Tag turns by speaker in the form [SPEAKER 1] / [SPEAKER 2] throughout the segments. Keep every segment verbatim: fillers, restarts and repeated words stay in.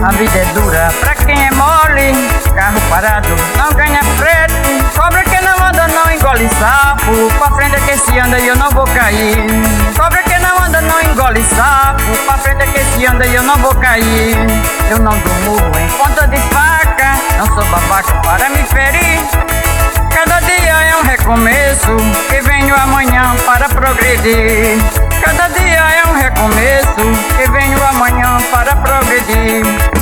[SPEAKER 1] A vida é dura pra quem é mole, carro parado não ganha frete. Cobra que não anda não engole sapo, pra frente é que se anda e eu não vou cair. Cobra que não anda não engole sapo, pra frente é que se anda e eu não vou cair. Eu não dou murro em ponta de faca, não sou babaca para me ferir. Cada dia é um recomeço, que venho amanhã para progredir. Cada dia é um recomeço, que venho amanhã para progredir.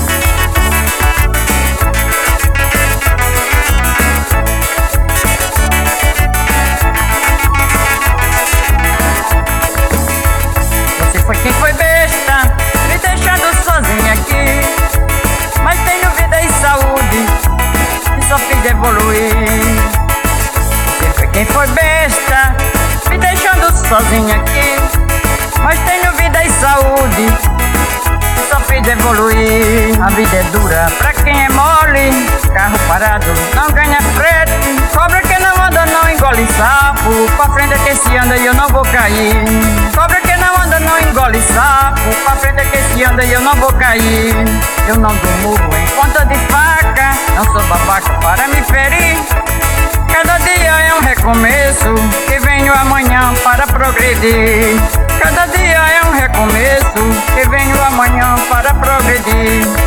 [SPEAKER 1] Você foi quem foi besta, me deixando sozinha aqui. Mas tenho vida e saúde, e só fiz evoluir. Você foi quem foi besta, me deixando sozinha aqui. Mas tenho vida e saúde, e só fiz evoluir. A vida é dura pra quem é mole, carro parado não ganha frete. Cobra que não anda não engole sapo, pra frente é que se anda e eu não vou cair. Cobra que não anda não engole sapo, pra frente é que se anda e eu não vou cair. Eu não dou murro em ponta de faca, não sou babaca para me ferir. Cada dia é um recomeço, que venho amanhã para progredir. Cada dia é um recomeço, que venho amanhã para progredir.